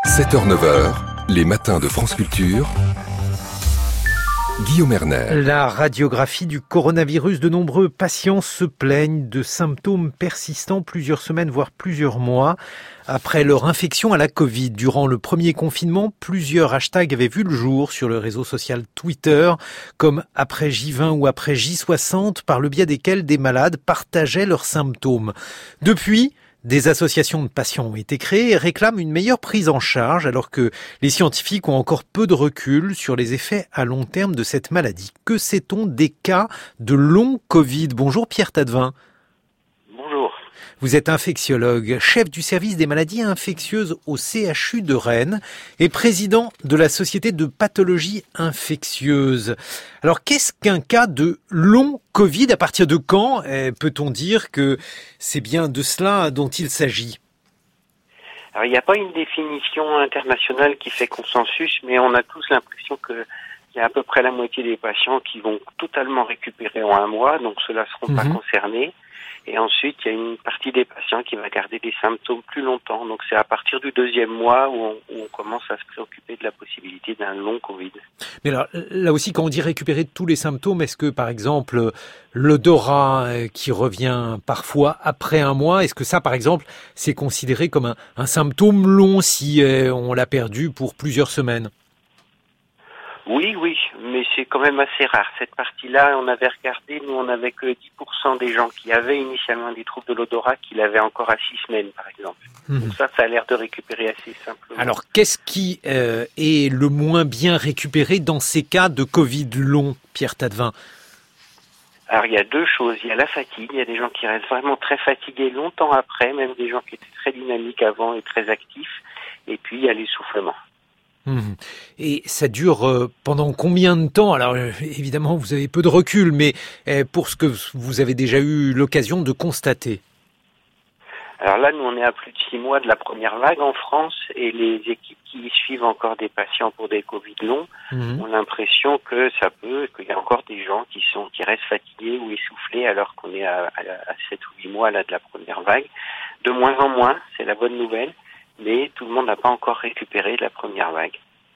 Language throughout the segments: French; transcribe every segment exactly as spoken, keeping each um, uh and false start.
sept heures neuf heures, les matins de France Culture. Guillaume Erner. La radiographie du coronavirus, de nombreux patients se plaignent de symptômes persistants plusieurs semaines, voire plusieurs mois. Après leur infection à la Covid, durant le premier confinement, plusieurs hashtags avaient vu le jour sur le réseau social Twitter, comme après J vingt ou après J soixante, par le biais desquels des malades partageaient leurs symptômes. Depuis, des associations de patients ont été créées et réclament une meilleure prise en charge, alors que les scientifiques ont encore peu de recul sur les effets à long terme de cette maladie. Que sait-on des cas de long Covid ? Bonjour Pierre Tadevin. Bonjour. Vous êtes infectiologue, chef du service des maladies infectieuses au C H U de Rennes et président de la Société de pathologie infectieuse. Alors, qu'est-ce qu'un cas de long Covid ? À partir de quand eh, peut-on dire que c'est bien de cela dont il s'agit ? Alors, il n'y a pas une définition internationale qui fait consensus, mais on a tous l'impression que il y a à peu près la moitié des patients qui vont totalement récupérer en un mois, donc ceux-là ne seront mmh. pas concernés. Et ensuite, il y a une partie des patients qui va garder des symptômes plus longtemps. Donc, c'est à partir du deuxième mois où on, où on commence à se préoccuper de la possibilité d'un long Covid. Mais alors, là aussi, quand on dit récupérer tous les symptômes, est-ce que, par exemple, l'odorat qui revient parfois après un mois, est-ce que ça, par exemple, c'est considéré comme un, un symptôme long si euh, on l'a perdu pour plusieurs semaines ? Oui, oui, mais c'est quand même assez rare. Cette partie-là, on avait regardé, nous, on n'avait que dix pour cent des gens qui avaient initialement des troubles de l'odorat qui l'avaient encore à six semaines, par exemple. Mmh. Donc ça, ça a l'air de récupérer assez simplement. Alors, qu'est-ce qui euh, est le moins bien récupéré dans ces cas de Covid long, Pierre Tadevin ? Alors, il y a deux choses. Il y a la fatigue. Il y a des gens qui restent vraiment très fatigués longtemps après, même des gens qui étaient très dynamiques avant et très actifs. Et puis, il y a l'essoufflement. Et ça dure euh, pendant combien de temps ? Alors euh, évidemment, vous avez peu de recul, mais euh, pour ce que vous avez déjà eu l'occasion de constater. Alors là, nous, on est à plus de six mois de la première vague en France, et les équipes qui suivent encore des patients pour des Covid longs mmh. ont l'impression que ça peut, qu'il y a encore des gens qui sont qui restent fatigués ou essoufflés alors qu'on est à, à, à sept ou huit mois là de la première vague. De moins en moins, c'est la bonne nouvelle. Mais tout le monde n'a pas encore récupéré la première vague.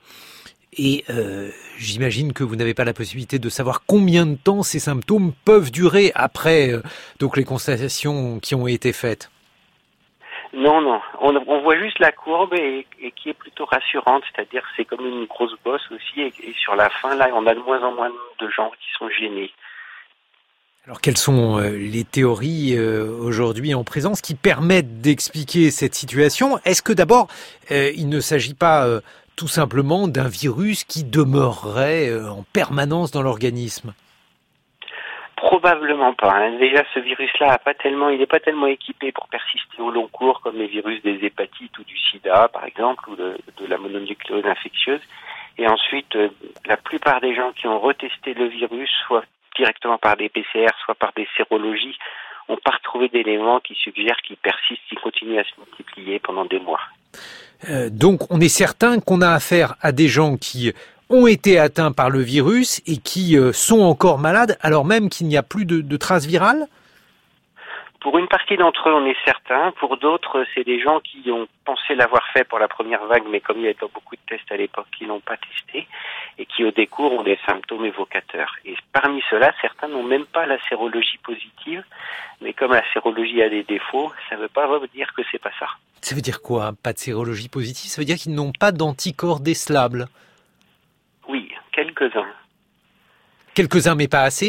Et euh, j'imagine que vous n'avez pas la possibilité de savoir combien de temps ces symptômes peuvent durer après euh, donc les constatations qui ont été faites. Non, non. On, on voit juste la courbe et, et qui est plutôt rassurante, c'est-à-dire c'est comme une grosse bosse aussi. Et, et sur la fin, là, on a de moins en moins de gens qui sont gênés. Alors, quelles sont euh, les théories euh, aujourd'hui en présence qui permettent d'expliquer cette situation ? Est-ce que d'abord, euh, il ne s'agit pas euh, tout simplement d'un virus qui demeurerait euh, en permanence dans l'organisme ? Probablement pas. Hein. Déjà, ce virus-là a pas tellement, il n'est pas tellement équipé pour persister au long cours comme les virus des hépatites ou du sida, par exemple, ou de, de la mononucléose infectieuse. Et ensuite, euh, la plupart des gens qui ont retesté le virus, soit directement par des P C R, soit par des sérologies, n'ont pas retrouvé d'éléments qui suggèrent qu'ils persistent, qu'ils continuent à se multiplier pendant des mois. Euh, donc, on est certain qu'on a affaire à des gens qui ont été atteints par le virus et qui euh, sont encore malades, alors même qu'il n'y a plus de, de traces virales ? Pour une partie d'entre eux, on est certain. Pour d'autres, c'est des gens qui ont pensé l'avoir fait pour la première vague, mais comme il y avait pas beaucoup de tests à l'époque, qui l'ont pas testé, et qui au décours ont des symptômes évocateurs. Et parmi ceux-là, certains n'ont même pas la sérologie positive, mais comme la sérologie a des défauts, ça ne veut pas dire que c'est pas ça. Ça veut dire quoi, pas de sérologie positive ? Ça veut dire qu'ils n'ont pas d'anticorps décelables ? Oui, quelques-uns. Quelques-uns, mais pas assez ?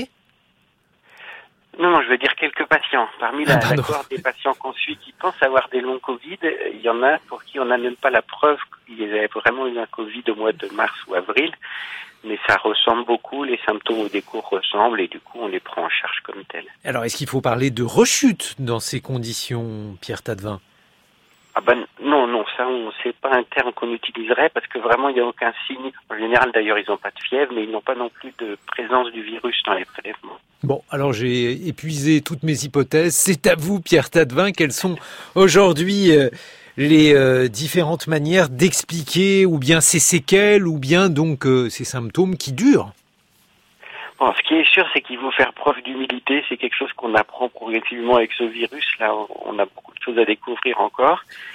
Non, non, je veux dire quelques patients. Parmi la, ah, la cohorte des patients qu'on suit qui pensent avoir des longs Covid, il y en a pour qui on n'a même pas la preuve qu'ils avaient vraiment eu un Covid au mois de mars ou avril, mais ça ressemble beaucoup, les symptômes au décours ressemblent et du coup on les prend en charge comme tels. Alors est-ce qu'il faut parler de rechute dans ces conditions, Pierre Tadevin ? Ah ben non, non, ça on c'est pas un terme qu'on utiliserait parce que vraiment il n'y a aucun signe. En général d'ailleurs ils n'ont pas de fièvre, mais ils n'ont pas non plus de présence du virus dans les prélèvements. Bon, alors j'ai épuisé toutes mes hypothèses. C'est à vous, Pierre Tadevin, quelles sont aujourd'hui euh, les euh, différentes manières d'expliquer ou bien ces séquelles ou bien donc euh, ces symptômes qui durent ? Bon, ce qui est sûr, c'est qu'il faut faire preuve d'humilité. C'est quelque chose qu'on apprend progressivement avec ce virus. Là, on a beaucoup de choses à découvrir encore.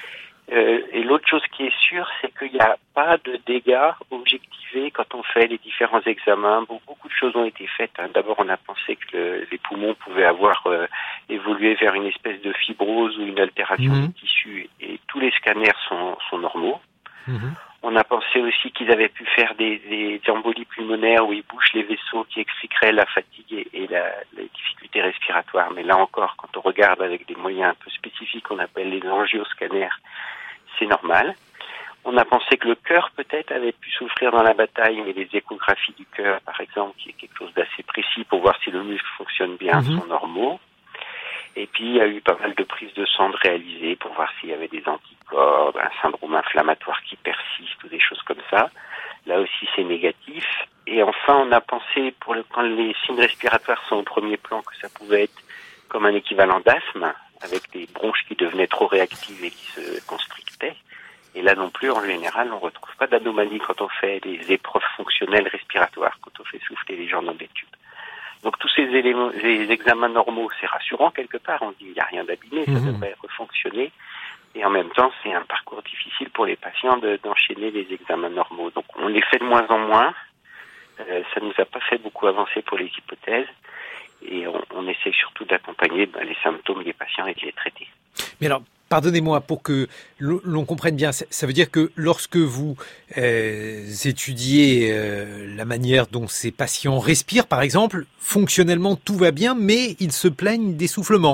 Euh, et l'autre chose qui est sûre, c'est qu'il n'y a pas de dégâts objectivés quand on fait les différents examens. Bon, beaucoup de choses ont été faites. Hein. D'abord, on a pensé que le, les poumons pouvaient avoir euh, évolué vers une espèce de fibrose ou une altération mmh. des tissus. Et tous les scanners sont, sont normaux. Mmh. On a pensé aussi qu'ils avaient pu faire des, des embolies pulmonaires où ils bouchent les vaisseaux qui expliqueraient la fatigue et, et la, la difficulté respiratoire. Mais là encore, quand on regarde avec des moyens un peu spécifiques qu'on appelle les angioscanners, c'est normal. On a pensé que le cœur peut-être avait pu souffrir dans la bataille, mais les échographies du cœur, par exemple, qui est quelque chose d'assez précis pour voir si le muscle fonctionne bien, mmh. sont normaux. Et puis, il y a eu pas mal de prises de sang réalisées pour voir s'il y avait des anticorps, un syndrome inflammatoire qui persiste ou des choses comme ça. Là aussi, c'est négatif. Et enfin, on a pensé, pour le, quand les signes respiratoires sont au premier plan, que ça pouvait être comme un équivalent d'asthme, avec des bronches qui devenaient trop réactives et qui se constrictaient. Et là non plus, en général, on ne retrouve pas d'anomalie quand on fait des épreuves fonctionnelles respiratoires, quand on fait souffler les gens dans des tubes. Donc tous ces éléments, ces examens normaux, c'est rassurant quelque part. On dit il n'y a rien d'abîmé, ça mmh. devrait fonctionner. Et en même temps, c'est un parcours difficile pour les patients de, d'enchaîner les examens normaux. Donc on les fait de moins en moins. Euh, ça nous a pas fait beaucoup avancer pour les hypothèses. Et on, on essaie surtout d'accompagner ben, les symptômes des patients et de les traiter. Mais alors, pardonnez-moi, pour que l'on comprenne bien, ça veut dire que lorsque vous euh, étudiez euh, la manière dont ces patients respirent, par exemple, fonctionnellement tout va bien, mais ils se plaignent d'essoufflement.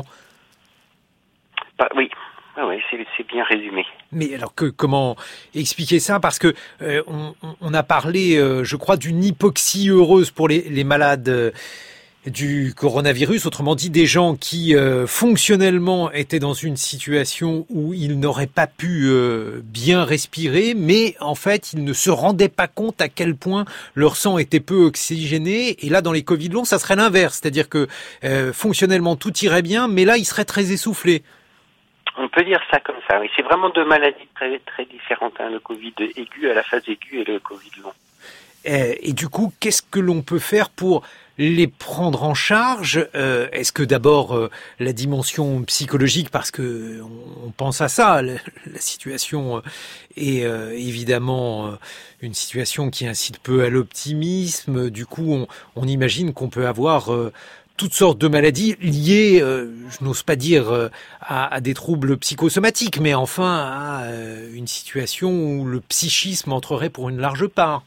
Bah, oui. Ah oui, c'est, c'est bien résumé. Mais alors que comment expliquer ça? Parce que euh, on, on a parlé, euh, je crois, d'une hypoxie heureuse pour les, les malades euh, du coronavirus, autrement dit des gens qui euh, fonctionnellement étaient dans une situation où ils n'auraient pas pu euh, bien respirer, mais en fait ils ne se rendaient pas compte à quel point leur sang était peu oxygéné. Et là dans les Covid longs, ça serait l'inverse, c'est-à-dire que euh, fonctionnellement tout irait bien, mais là ils seraient très essoufflés. On peut dire ça comme ça, oui. C'est vraiment deux maladies très très différentes, hein, le Covid aigu à la phase aiguë et le Covid long. Et, et du coup, qu'est-ce que l'on peut faire pour les prendre en charge? euh, Est-ce que d'abord euh, la dimension psychologique, parce que on, on pense à ça, la, la situation est euh, évidemment euh, une situation qui incite peu à l'optimisme. Du coup, on, on imagine qu'on peut avoir euh, toutes sortes de maladies liées, euh, je n'ose pas dire euh, à, à des troubles psychosomatiques, mais enfin à euh, une situation où le psychisme entrerait pour une large part.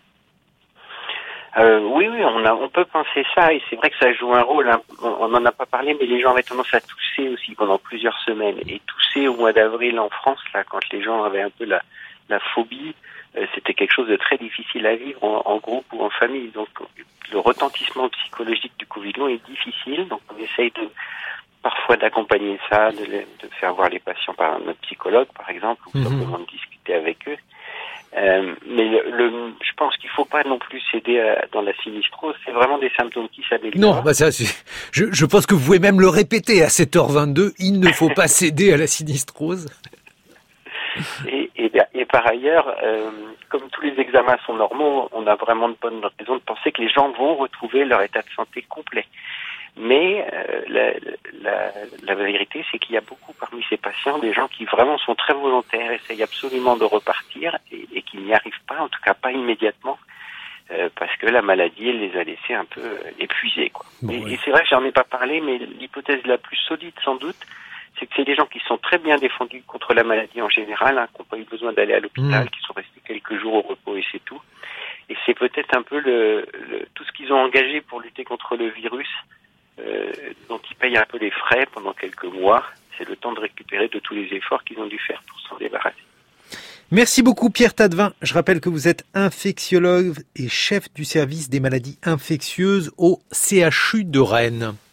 Euh, oui, oui, on, a, on peut penser ça, et c'est vrai que ça joue un rôle. Hein. On n'en a pas parlé, mais les gens avaient tendance à tousser aussi pendant plusieurs semaines. Et tousser au mois d'avril en France, là, quand les gens avaient un peu la, la phobie, euh, c'était quelque chose de très difficile à vivre en, en groupe ou en famille. Donc, le retentissement psychologique du Covid long est difficile. Donc, on essaye de parfois d'accompagner ça, de, de faire voir les patients par notre psychologue, par exemple, ou mmh. simplement de discuter avec eux. Euh, mais le, le, je pense qu'il faut pas non plus céder à, dans la sinistrose. C'est vraiment des symptômes qui s'améliorent. Non, bah ça, c'est, je, je pense que vous pouvez même le répéter à sept heures vingt-deux. Il ne faut pas céder à la sinistrose. Et, et, et par ailleurs, euh, comme tous les examens sont normaux, on a vraiment de bonnes raisons de penser que les gens vont retrouver leur état de santé complet. Mais euh, la, la, la vérité, c'est qu'il y a beaucoup parmi ces patients des gens qui vraiment sont très volontaires, essayent absolument de repartir et, et qui n'y arrivent pas, en tout cas pas immédiatement, euh, parce que la maladie, elle les a laissés un peu euh, épuisés, quoi. Bon, et, ouais. et c'est vrai que j'en ai pas parlé, mais l'hypothèse la plus solide, sans doute, c'est que c'est des gens qui sont très bien défendus contre la maladie en général, hein, qui n'ont pas eu besoin d'aller à l'hôpital, mmh. qui sont restés quelques jours au repos et c'est tout. Et c'est peut-être un peu le, le tout ce qu'ils ont engagé pour lutter contre le virus. Euh, dont ils payent un peu les frais pendant quelques mois. C'est le temps de récupérer de tous les efforts qu'ils ont dû faire pour s'en débarrasser. Merci beaucoup Pierre Tadevin. Je rappelle que vous êtes infectiologue et chef du service des maladies infectieuses au C H U de Rennes.